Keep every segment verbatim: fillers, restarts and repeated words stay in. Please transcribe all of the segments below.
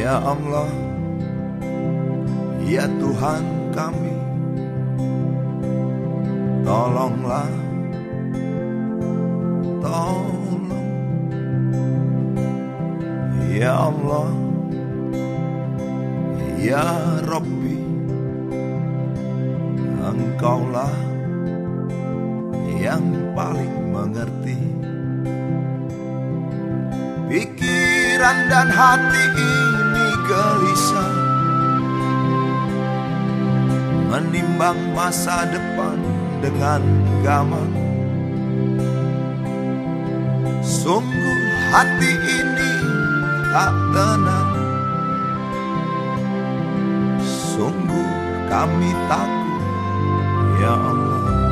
Ya Allah, ya Tuhan kami, tolonglah, tolong. Ya Allah, ya Rabbi, Engkaulah yang paling mengerti pikiran dan hati ini gelisah, menimbang masa depan dengan gamang. Sungguh hati ini tak tenang, sungguh kami takut, ya Allah.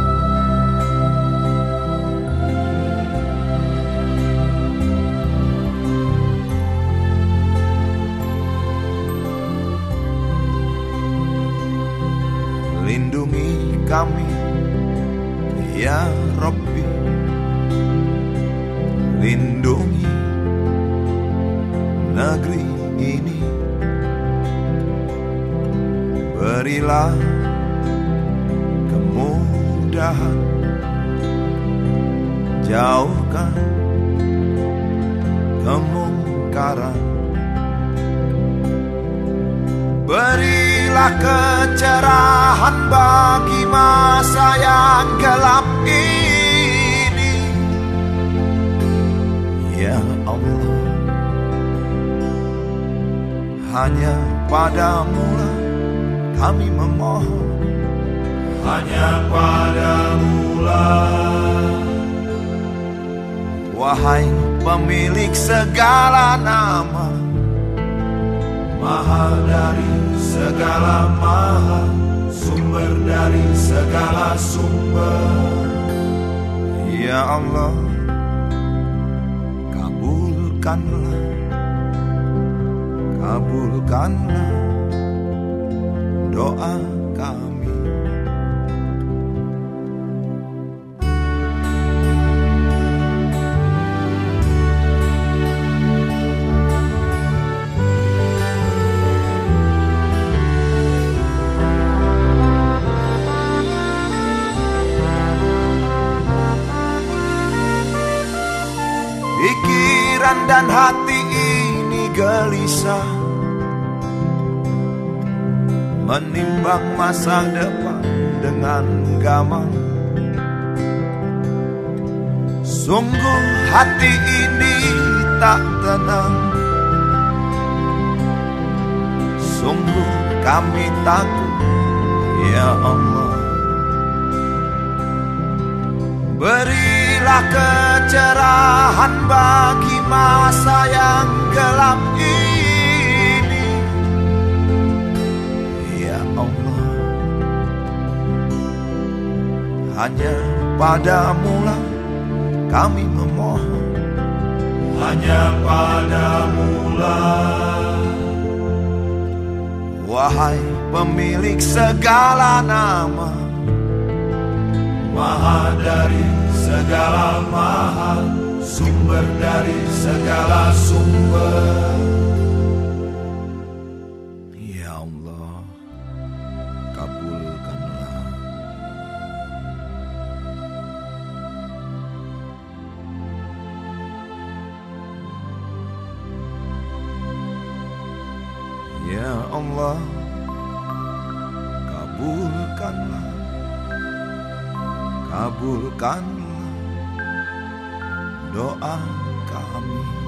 Lindungi kami, ya Rabbi, lindungi negeri ini. Berilah kemudahan, jauhkan kemungkaran. Berilah kecerahan bagi masa yang gelap ini, ya Allah. Hanya padamu-lah kami memohon, hanya padamu-lah, wahai pemilik segala nama, Maha dari segala maha, sumber dari segala sumber. Ya Allah, kabulkanlah, kabulkanlah doa kami. Pikiran dan hati ini gelisah, menimbang masa depan dengan gamang. Sungguh hati ini tak tenang, sungguh kami takut, ya Allah. Berilah kecerahan bagi masa yang gelap ini, ya Allah. Hanya padamu-lah kami memohon, hanya padamu-lah, wahai pemilik segala nama, Maha dari segala maha, sumber dari segala sumber. Ya Allah, kabulkanlah. Ya Allah, kabulkanlah, kabulkanlah doa kami.